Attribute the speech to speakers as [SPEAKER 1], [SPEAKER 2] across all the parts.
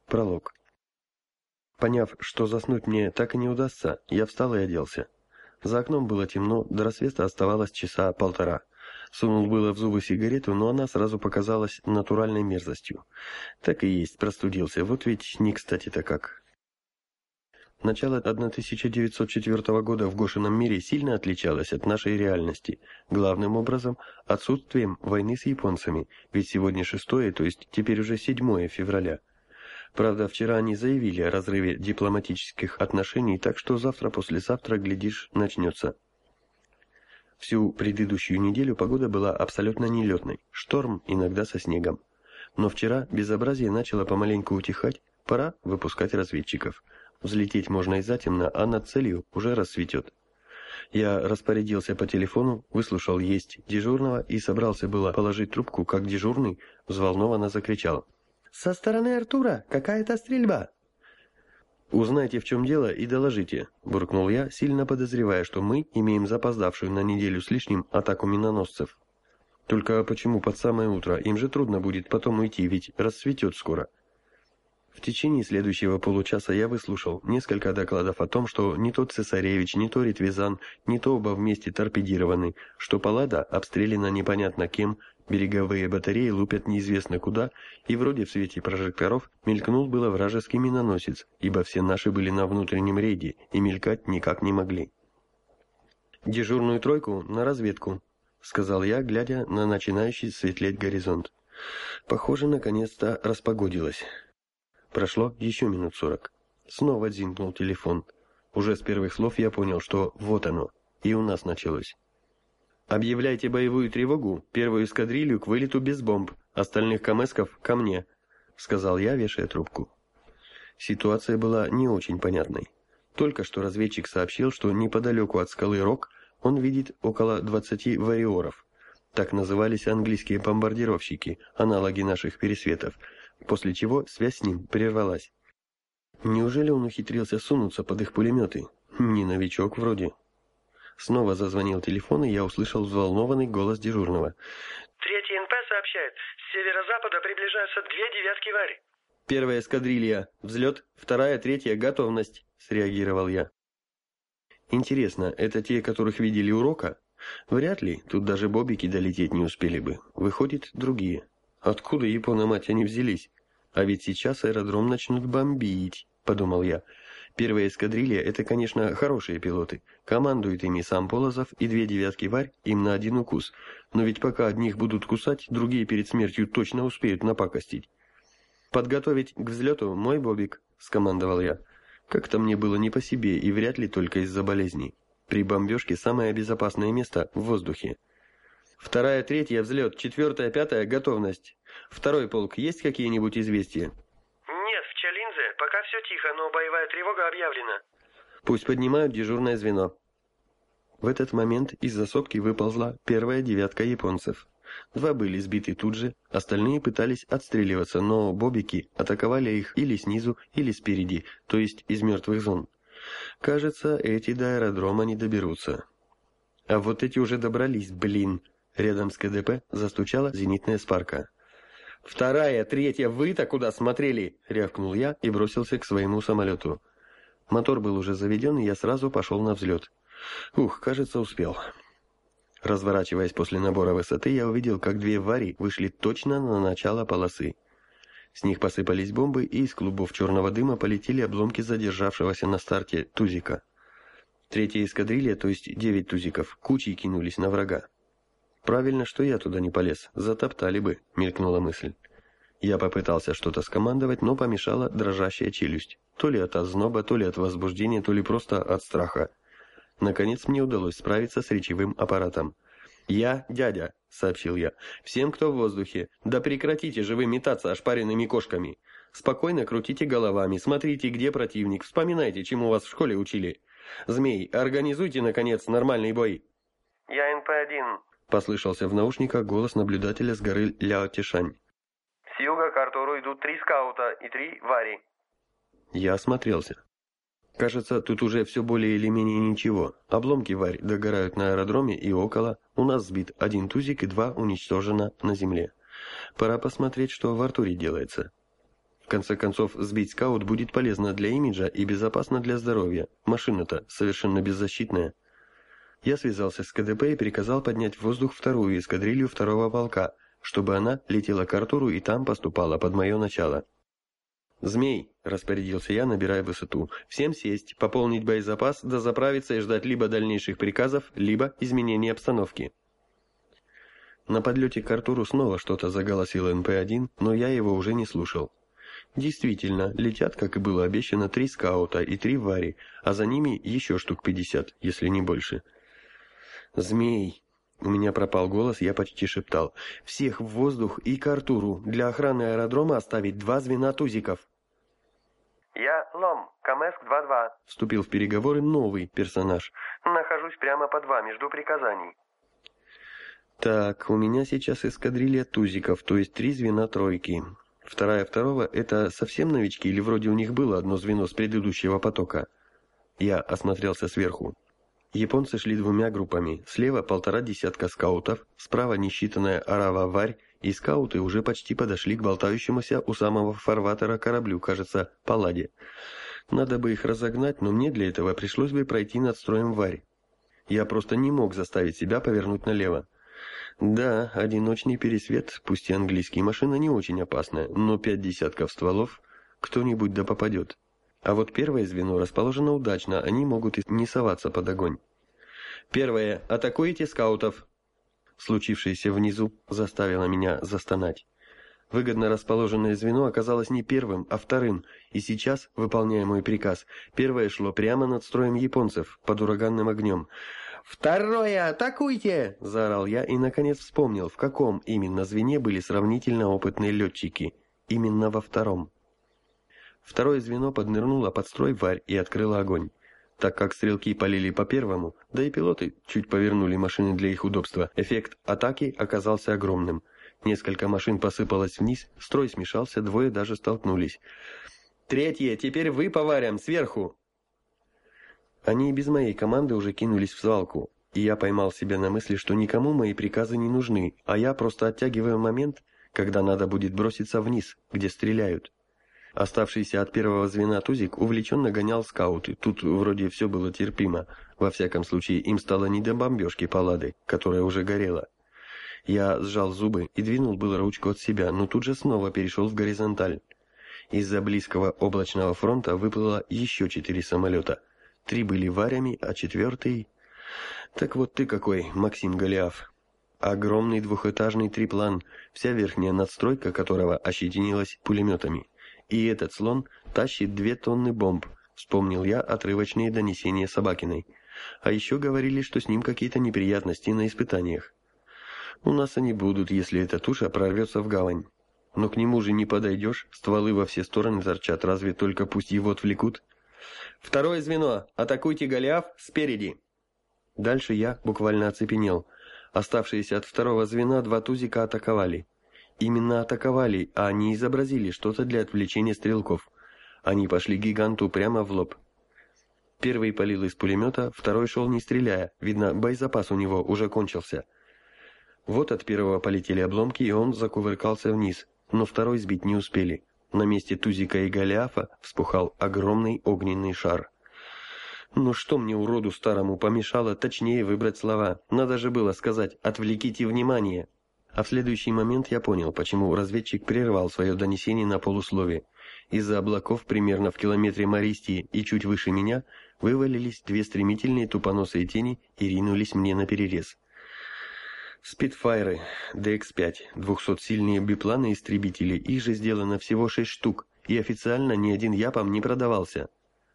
[SPEAKER 1] Пролог. Поняв, что заснуть мне так и не удастся, я встал и оделся. За окном было темно, до рассвета оставалось часа полтора. Сунул было в зубы сигарету, но она сразу показалась натуральной мерзостью. Так и есть, простудился, вот ведь не кстати-то как. Начало 1904 года в Гошином мире сильно отличалось от нашей реальности, главным образом отсутствием войны с японцами, ведь сегодня 6, то есть теперь уже 7 февраля. Правда, вчера они заявили о разрыве дипломатических отношений, так что завтра-послезавтра, глядишь, начнется. Всю предыдущую неделю погода была абсолютно нелетной, шторм иногда со снегом. Но вчера безобразие начало помаленьку утихать, пора выпускать разведчиков. Взлететь можно и затемно, а над целью уже рассветет. Я распорядился по телефону, выслушал есть дежурного и собрался было положить трубку, как дежурный взволнованно закричал: «Со стороны Артура какая-то стрельба!» «Узнайте, в чем дело, и доложите», – буркнул я, сильно подозревая, что мы имеем запоздавшую на неделю с лишним атаку миноносцев. Только почему под самое утро? Им же трудно будет потом уйти, ведь рассветет скоро. В течение следующего получаса я выслушал несколько докладов о том, что не то Цесаревич, не то Ритвизан, не то оба вместе торпедированы, что Паллада обстреляна непонятно кем, береговые батареи лупят неизвестно куда, и вроде в свете прожекторов мелькнул было вражеский миноносец, ибо все наши были на внутреннем рейде и мелькать никак не могли. «Дежурную тройку на разведку», — сказал я, глядя на начинающий светлеть горизонт. Похоже, наконец-то распогодилось. Прошло еще минут 40. Снова дзинкнул телефон. Уже с первых слов я понял, что вот оно, и у нас началось. «Объявляйте боевую тревогу, первую эскадрилью к вылету без бомб, остальных камэсков ко мне», — сказал я, вешая трубку. Ситуация была не очень понятной. Только что разведчик сообщил, что неподалеку от скалы Рок он видит около 20 вариоров. Так назывались английские бомбардировщики, аналоги наших пересветов, после чего связь с ним прервалась. Неужели он ухитрился сунуться под их пулеметы? Не новичок вроде. Снова зазвонил телефон, и я услышал взволнованный голос дежурного.
[SPEAKER 2] «Третий НП сообщает, с северо-запада приближаются 2 девятки Варь».
[SPEAKER 1] «Первая эскадрилья. Взлет. Вторая, третья. Готовность», — среагировал я. «Интересно, это те, которых видели у Рока? Вряд ли, тут даже бобики долететь не успели бы. Выходит, другие. Откуда, Япона-мать, они взялись? А ведь сейчас аэродром начнут бомбить», — подумал я. Первая эскадрилья — это, конечно, хорошие пилоты. Командует ими сам Полозов, и 2 девятки Варь им на один укус. Но ведь пока одних будут кусать, другие перед смертью точно успеют напакостить. «Подготовить к взлету мой бобик», — скомандовал я. Как-то мне было не по себе, и вряд ли только из-за болезней. При бомбежке самое безопасное место — в воздухе. «Вторая, третья, взлет, 4-я, 5-я, готовность. Второй полк, есть какие-нибудь известия?»
[SPEAKER 2] «Нет, в Чалинзе пока все тихо, но боевая тревога объявлена».
[SPEAKER 1] «Пусть поднимают дежурное звено». В этот момент из-за сопки выползла 1-я девятка японцев. 2 были сбиты тут же, остальные пытались отстреливаться, но бобики атаковали их или снизу, или спереди, то есть из мертвых зон. Кажется, эти до аэродрома не доберутся. А вот эти уже добрались, блин. Рядом с КДП застучала зенитная спарка. «Вторая, третья, вы-то куда смотрели?» — рявкнул я и бросился к своему самолету. Мотор был уже заведен, и я сразу пошел на взлет. Кажется, успел. Разворачиваясь после набора высоты, я увидел, как 2 Вари вышли точно на начало полосы. С них посыпались бомбы, и из клубов черного дыма полетели обломки задержавшегося на старте тузика. 3-я эскадрилья, то есть 9 тузиков, кучей кинулись на врага. «Правильно, что я туда не полез, затоптали бы», — мелькнула мысль. Я попытался что-то скомандовать, но помешала дрожащая челюсть. То ли от озноба, то ли от возбуждения, то ли просто от страха. Наконец мне удалось справиться с речевым аппаратом. «Я дядя», — сообщил я, — «всем, кто в воздухе. Да прекратите же вы метаться ошпаренными кошками. Спокойно крутите головами, смотрите, где противник, вспоминайте, чему вас в школе учили. Змей, организуйте, наконец, нормальный бой».
[SPEAKER 2] «Я НП-1»,
[SPEAKER 1] — послышался в наушниках голос наблюдателя с горы Ляо-Тишань.
[SPEAKER 2] «С юга к Артуру идут 3 скаута и 3 Вари».
[SPEAKER 1] Я осмотрелся. Кажется, тут уже все более или менее ничего. Обломки Варь догорают на аэродроме и около. У нас сбит 1 тузик и 2 уничтожено на земле. Пора посмотреть, что в Артуре делается. В конце концов, сбить скаут будет полезно для имиджа и безопасно для здоровья. Машина-то совершенно беззащитная. Я связался с КДП и приказал поднять в воздух вторую эскадрилью второго полка, чтобы она летела к Артуру и там поступала под мое начало. «Змей», — распорядился я, набирая высоту, — «всем сесть, пополнить боезапас, дозаправиться и ждать либо дальнейших приказов, либо изменения обстановки». На подлете к Артуру снова что-то заголосил НП-1, но я его уже не слушал. Действительно, летят, как и было обещано, 3 скаута и 3 вари, а за ними еще штук 50, если не больше. «Змей!» У меня пропал голос, я почти шептал. «Всех в воздух и к Артуру. Для охраны аэродрома оставить 2 звена тузиков».
[SPEAKER 2] «Я Лом, Камэск-2-2», —
[SPEAKER 1] вступил в переговоры новый персонаж.
[SPEAKER 2] «Нахожусь прямо под вами, жду приказаний».
[SPEAKER 1] «Так, у меня сейчас эскадрилья тузиков, то есть 3 звена тройки. Вторая второго — это совсем новички или вроде у них было одно звено с предыдущего потока?» Я осмотрелся сверху. Японцы шли 2 группами. Слева 1,5 десятка скаутов, справа несчитанная орава-варь, и скауты уже почти подошли к болтающемуся у самого фарватера кораблю, кажется, Палладе. Надо бы их разогнать, но мне для этого пришлось бы пройти над строем варь. Я просто не мог заставить себя повернуть налево. Да, одиночный пересвет, пусть и английский, машина не очень опасная, но 5 десятков стволов кто-нибудь да попадет. А вот первое звено расположено удачно, они могут и не соваться под огонь. «Первое. Атакуйте скаутов!» Случившееся внизу заставило меня застонать. Выгодно расположенное звено оказалось не первым, а вторым, и сейчас, выполняя мой приказ, первое шло прямо над строем японцев, под ураганным огнем. «Второе! Атакуйте!» – заорал я и, наконец, вспомнил, в каком именно звене были сравнительно опытные летчики. Именно во втором. Второе звено поднырнуло под строй варь и открыло огонь. Так как стрелки полили по первому, да и пилоты чуть повернули машины для их удобства, эффект атаки оказался огромным. Несколько машин посыпалось вниз, строй смешался, 2 даже столкнулись. «Третье! Теперь вы по варям, сверху!» Они и без моей команды уже кинулись в свалку, и я поймал себя на мысли, что никому мои приказы не нужны, а я просто оттягиваю момент, когда надо будет броситься вниз, где стреляют. Оставшийся от первого звена тузик увлеченно гонял скауты, тут вроде все было терпимо, во всяком случае им стало не до бомбежки Паллады, которая уже горела. Я сжал зубы и двинул было ручку от себя, но тут же снова перешел в горизонталь. Из-за близкого облачного фронта выплыло еще 4 самолета. 3 были варями, а 4... Так вот ты какой, Максим Голиаф. Огромный двухэтажный триплан, вся верхняя надстройка которого ощетинилась пулеметами. И этот слон тащит 2 тонны бомб, вспомнил я отрывочные донесения Собакиной. А еще говорили, что с ним какие-то неприятности на испытаниях. У нас они будут, если эта туша прорвется в гавань. Но к нему же не подойдешь, стволы во все стороны торчат, разве только пусть его отвлекут. «Второе звено! Атакуйте Голиаф спереди!» Дальше я буквально оцепенел. Оставшиеся от второго звена 2 тузика атаковали. Именно атаковали, а не изобразили что-то для отвлечения стрелков. Они пошли гиганту прямо в лоб. Первый палил из пулемета, второй шел не стреляя, видно, боезапас у него уже кончился. Вот от первого полетели обломки, и он закувыркался вниз, но второй сбить не успели. На месте тузика и Голиафа вспухал огромный огненный шар. Ну что мне, уроду старому, помешало точнее выбрать слова? Надо же было сказать «отвлеките внимание». А в следующий момент я понял, почему разведчик прервал свое донесение на полуслове. Из-за облаков примерно в километре Мористии и чуть выше меня вывалились 2 стремительные тупоносые тени и ринулись мне наперерез. Спитфайры, ДХ-5, 200-сильные бипланы-истребители, их же сделано всего 6 штук, и официально ни один Япам не продавался.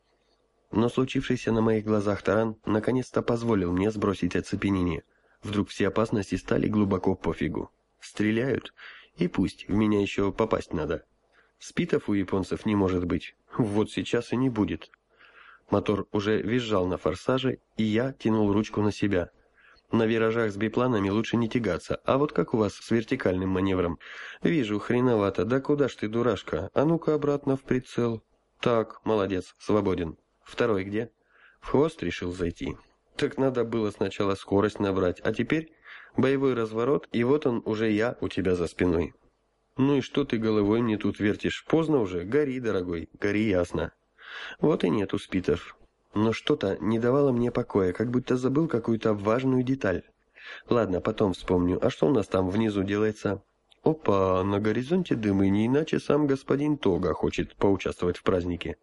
[SPEAKER 1] Но случившийся на моих глазах таран наконец-то позволил мне сбросить оцепенение. Вдруг все опасности стали глубоко пофигу. Стреляют, и пусть, в меня еще попасть надо. Спитов у японцев не может быть, вот сейчас и не будет. Мотор уже визжал на форсаже, и я тянул ручку на себя. На виражах с бипланами лучше не тягаться, а вот как у вас с вертикальным маневром? Вижу, хреновато, да куда ж ты, дурашка, а ну-ка обратно в прицел. Так, молодец, свободен. Второй где? В хвост решил зайти. Так надо было сначала скорость набрать, а теперь боевой разворот, и вот он уже я у тебя за спиной. Ну и что ты головой мне тут вертишь? Поздно уже. Гори, дорогой, гори ясно. Вот и нету спитов. Но что-то не давало мне покоя, как будто забыл какую-то важную деталь. Ладно, потом вспомню. А что у нас там внизу делается? Опа, на горизонте дымы, не иначе сам господин Тога хочет поучаствовать в празднике.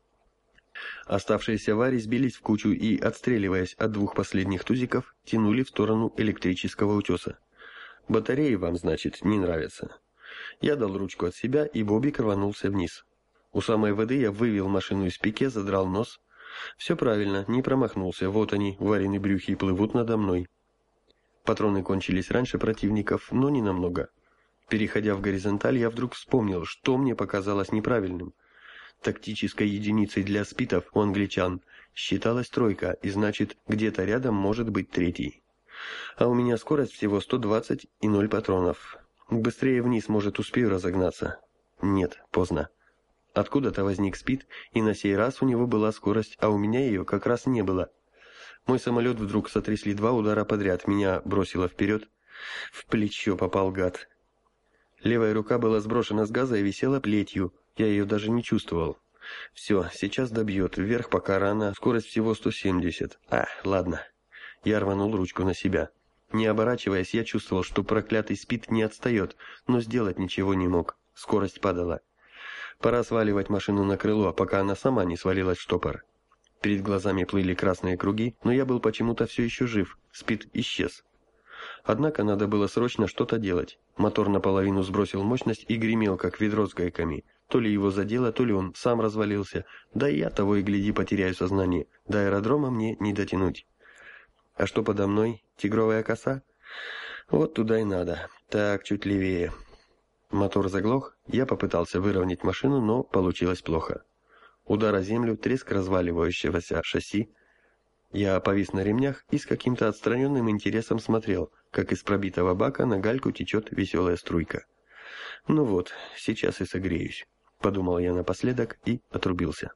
[SPEAKER 1] Оставшиеся вари сбились в кучу и, отстреливаясь от двух последних тузиков, тянули в сторону электрического утеса. Батареи вам, значит, не нравятся. Я дал ручку от себя, и Бобик рванулся вниз. У самой воды я вывел машину из пике, задрал нос. Все правильно, не промахнулся. Вот они, вареные брюхи, плывут надо мной. Патроны кончились раньше противников, но не намного. Переходя в горизонталь, я вдруг вспомнил, что мне показалось неправильным. Тактической единицей для спитов у англичан считалась тройка, и значит, где-то рядом может быть третий. А у меня скорость всего 120 и 0 патронов. Быстрее вниз, может, успею разогнаться. Нет, поздно. Откуда-то возник спит, и на сей раз у него была скорость, а у меня ее как раз не было. Мой самолет вдруг сотрясли 2 удара подряд, меня бросило вперед. В плечо попал гад. Левая рука была сброшена с газа и висела плетью, я ее даже не чувствовал. Все, сейчас добьет, вверх пока рано, скорость всего 170. Ладно. Я рванул ручку на себя. Не оборачиваясь, я чувствовал, что проклятый спид не отстает, но сделать ничего не мог. Скорость падала. Пора сваливать машину на крыло, пока она сама не свалилась в штопор. Перед глазами плыли красные круги, но я был почему-то все еще жив. Спид исчез. Однако надо было срочно что-то делать. Мотор наполовину сбросил мощность и гремел, как ведро с гайками. То ли его задело, то ли он сам развалился. Да и я того и гляди потеряю сознание. До аэродрома мне не дотянуть. А что подо мной? Тигровая коса? Вот туда и надо. Так, чуть левее. Мотор заглох. Я попытался выровнять машину, но получилось плохо. Удар о землю, треск разваливающегося шасси. Я повис на ремнях и с каким-то отстраненным интересом смотрел, как из пробитого бака на гальку течет веселая струйка. «Ну вот, сейчас и согреюсь», — подумал я напоследок и отрубился.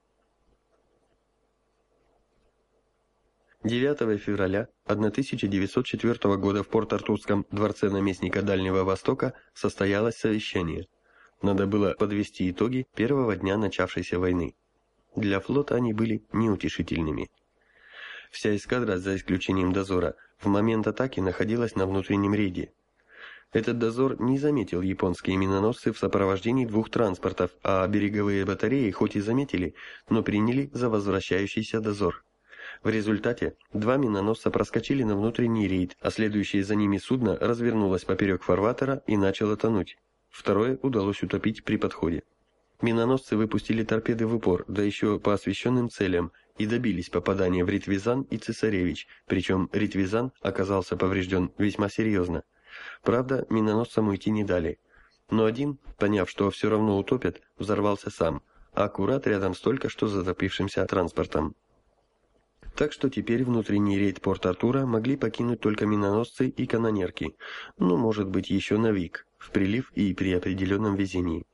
[SPEAKER 1] 9 февраля 1904 года в Порт-Артурском дворце наместника Дальнего Востока состоялось совещание. Надо было подвести итоги первого дня начавшейся войны. Для флота они были неутешительными. Вся эскадра, за исключением дозора, в момент атаки находилась на внутреннем рейде. Этот дозор не заметил японские миноносцы в сопровождении 2 транспортов, а береговые батареи хоть и заметили, но приняли за возвращающийся дозор. В результате 2 миноносца проскочили на внутренний рейд, а следующее за ними судно развернулось поперек фарватера и начало тонуть. Второе удалось утопить при подходе. Миноносцы выпустили торпеды в упор, да еще по освещенным целям, и добились попадания в Ритвизан и Цесаревич, причем Ритвизан оказался поврежден весьма серьезно. Правда, миноносцам уйти не дали. Но один, поняв, что все равно утопят, взорвался сам, аккурат рядом с только что затопившимся транспортом. Так что теперь внутренний рейд Порт-Артура могли покинуть только миноносцы и канонерки, ну, может быть, еще Навик, в прилив и при определенном везении.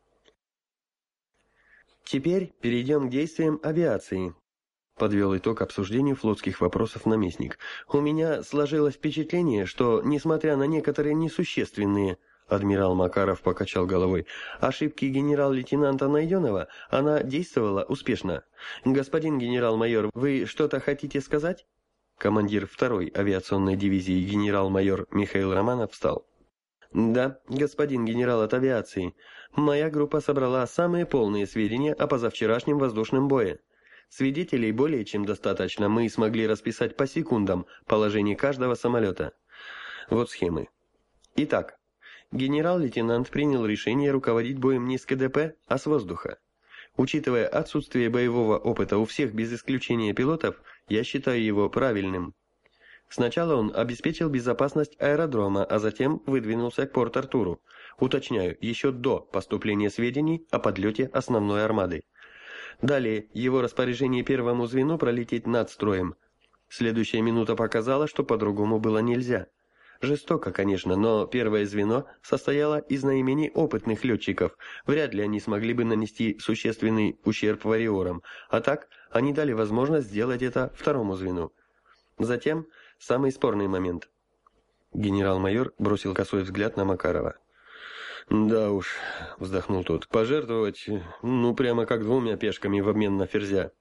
[SPEAKER 1] Теперь перейдем к действиям авиации. Подвел итог обсуждению флотских вопросов наместник. У меня сложилось впечатление, что, несмотря на некоторые несущественные, адмирал Макаров покачал головой, ошибки генерал-лейтенанта Найденова, она действовала успешно. Господин генерал-майор, вы что-то хотите сказать? Командир 2-й авиационной дивизии генерал-майор Михаил Романов встал. Да, господин генерал от авиации, моя группа собрала самые полные сведения о позавчерашнем воздушном бое. Свидетелей более чем достаточно, мы смогли расписать по секундам положение каждого самолета. Вот схемы. Итак, генерал-лейтенант принял решение руководить боем не с КДП, а с воздуха. Учитывая отсутствие боевого опыта у всех без исключения пилотов, я считаю его правильным. Сначала он обеспечил безопасность аэродрома, а затем выдвинулся к Порт-Артуру. Уточняю, еще до поступления сведений о подлете основной армады. Далее, его распоряжение первому звену пролететь над строем. Следующая минута показала, что по-другому было нельзя. Жестоко, конечно, но первое звено состояло из наименее опытных летчиков. Вряд ли они смогли бы нанести существенный ущерб вариорам, а так они дали возможность сделать это второму звену. Затем самый спорный момент. Генерал-майор бросил косой взгляд на Макарова. Да уж, вздохнул тот, пожертвовать, ну прямо как двумя пешками в обмен на ферзя.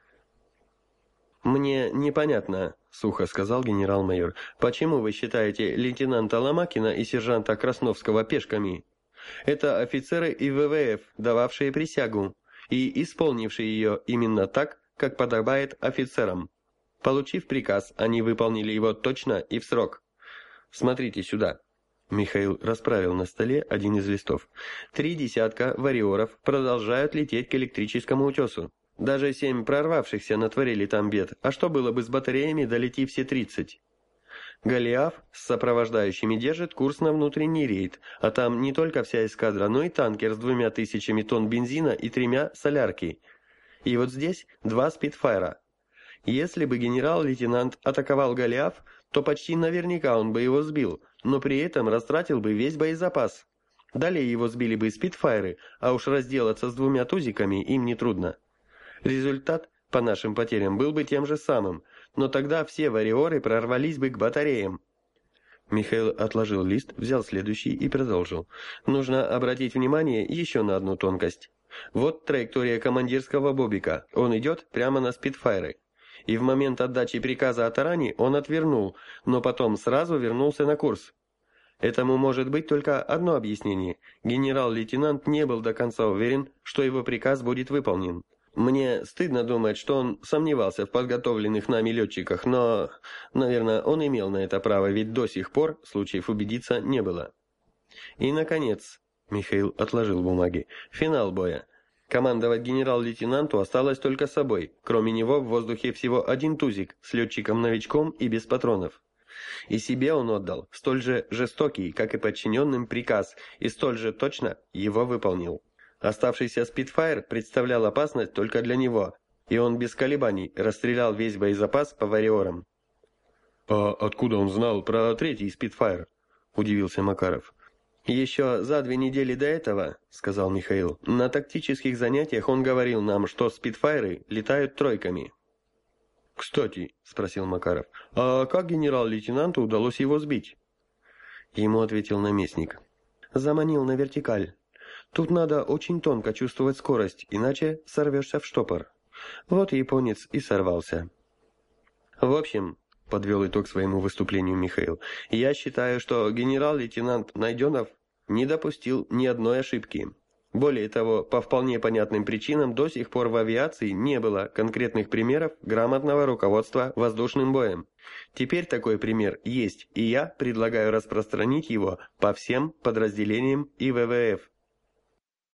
[SPEAKER 1] «Мне непонятно», — сухо сказал генерал-майор, «почему вы считаете лейтенанта Ломакина и сержанта Красновского пешками? Это офицеры и ВВФ, дававшие присягу и исполнившие ее именно так, как подобает офицерам. Получив приказ, они выполнили его точно и в срок. Смотрите сюда». Михаил расправил на столе один из листов. 3 десятка вариоров продолжают лететь к электрическому утесу. Даже 7 прорвавшихся натворили там бед, а что было бы с батареями, долети все 30? Голиаф с сопровождающими держит курс на внутренний рейд, а там не только вся эскадра, но и танкер с 2000 тонн бензина и 3 солярки. И вот здесь 2 спидфайра. Если бы генерал-лейтенант атаковал Голиаф, то почти наверняка он бы его сбил, но при этом растратил бы весь боезапас. Далее его сбили бы спидфайры, а уж разделаться с 2 тузиками им нетрудно. Результат, по нашим потерям, был бы тем же самым, но тогда все вариоры прорвались бы к батареям. Михаил отложил лист, взял следующий и продолжил. Нужно обратить внимание еще на одну тонкость. Вот траектория командирского бобика. Он идет прямо на спидфайры. И в момент отдачи приказа о таране он отвернул, но потом сразу вернулся на курс. Этому может быть только одно объяснение. Генерал-лейтенант не был до конца уверен, что его приказ будет выполнен. Мне стыдно думать, что он сомневался в подготовленных нами летчиках, но, наверное, он имел на это право, ведь до сих пор случаев убедиться не было. И, наконец, Михаил отложил бумаги, финал боя. Командовать генерал-лейтенанту осталось только собой, кроме него в воздухе всего 1 тузик с летчиком-новичком и без патронов. И себе он отдал столь же жестокий, как и подчиненным приказ, и столь же точно его выполнил. Оставшийся спидфайр представлял опасность только для него, и он без колебаний расстрелял весь боезапас по вариорам. «А откуда он знал про 3-й спидфайр?» – удивился Макаров. «Еще за 2 недели до этого, — сказал Михаил, — на тактических занятиях он говорил нам, что спидфайры летают тройками». «Кстати, — спросил Макаров, — а как генерал-лейтенанту удалось его сбить?» Ему ответил наместник. «Заманил на вертикаль. Тут надо очень тонко чувствовать скорость, иначе сорвешься в штопор. Вот японец и сорвался». «В общем, — подвел итог своему выступлению Михаил, — я считаю, что генерал-лейтенант Найденов не допустил ни одной ошибки. Более того, по вполне понятным причинам до сих пор в авиации не было конкретных примеров грамотного руководства воздушным боем. Теперь такой пример есть, и я предлагаю распространить его по всем подразделениям ИВВФ.